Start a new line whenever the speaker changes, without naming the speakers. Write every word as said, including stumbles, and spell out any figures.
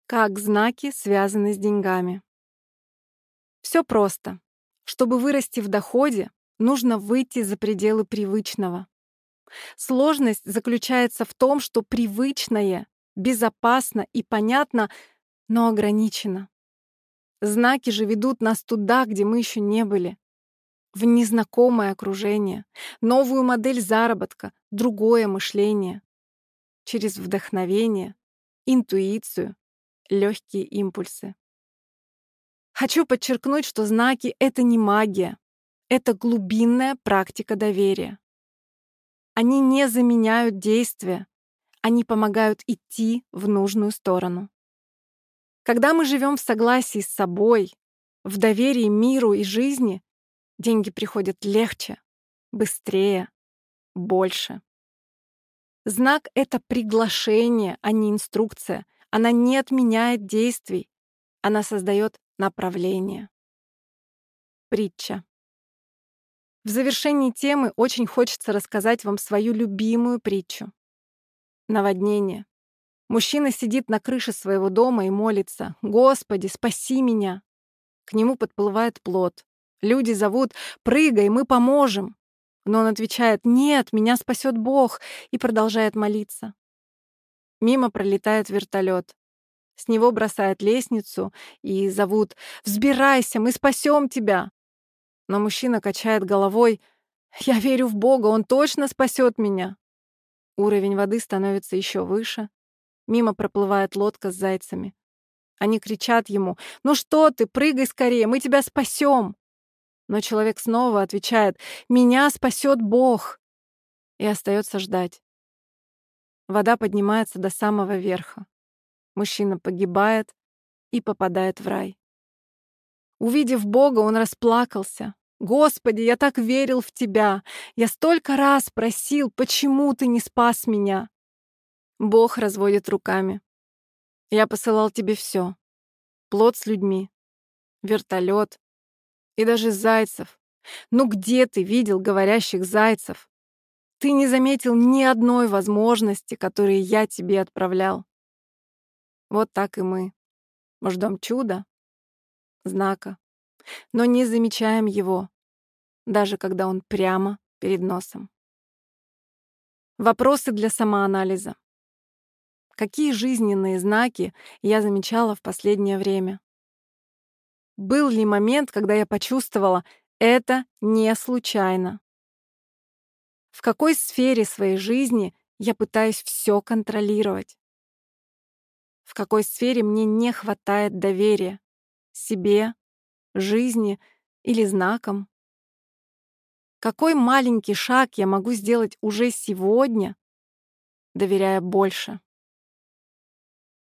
Как знаки связаны с деньгами? Все просто. Чтобы вырасти в доходе, нужно выйти за пределы привычного. Сложность заключается в том, что привычное безопасно и понятно, но ограничено. Знаки же ведут нас туда, где мы еще не были. В незнакомое окружение, новую модель заработка, другое мышление. Через вдохновение, интуицию, легкие импульсы. Хочу подчеркнуть, что знаки — это не магия, это глубинная практика доверия. Они не заменяют действия, они помогают идти в нужную сторону. Когда мы живем в согласии с собой, в доверии миру и жизни, деньги приходят легче, быстрее, больше. Знак — это приглашение, а не инструкция. Она не отменяет действий, она создает направление. Притча. В завершении темы очень хочется рассказать вам свою любимую притчу. Наводнение. Мужчина сидит на крыше своего дома и молится: «Господи, спаси меня!» К нему подплывает плот. Люди зовут: «Прыгай, мы поможем!» Но он отвечает: «Нет, меня спасет Бог!» и продолжает молиться. Мимо пролетает вертолет. С него бросают лестницу и зовут: «Взбирайся, мы спасем тебя!» Но мужчина качает головой: «Я верю в Бога, Он точно спасет меня!» Уровень воды становится еще выше. Мимо проплывает лодка с зайцами. Они кричат ему: «Ну что ты, прыгай скорее, мы тебя спасем!» Но человек снова отвечает: «Меня спасет Бог!» И остается ждать. Вода поднимается до самого верха. Мужчина погибает и попадает в рай. Увидев Бога, он расплакался. «Господи, я так верил в Тебя! Я столько раз просил, почему Ты не спас меня?» Бог разводит руками. «Я посылал тебе все: плот с людьми, вертолет и даже зайцев. Ну где ты видел говорящих зайцев? Ты не заметил ни одной возможности, которые я тебе отправлял». Вот так и мы. Мы ждем чуда, знака, но не замечаем его, даже когда он прямо перед носом. Вопросы для самоанализа. Какие жизненные знаки я замечала в последнее время? Был ли момент, когда я почувствовала: это не случайно? В какой сфере своей жизни я пытаюсь все контролировать? В какой сфере мне не хватает доверия себе, жизни или знакам? Какой маленький шаг я могу сделать уже сегодня, доверяя больше?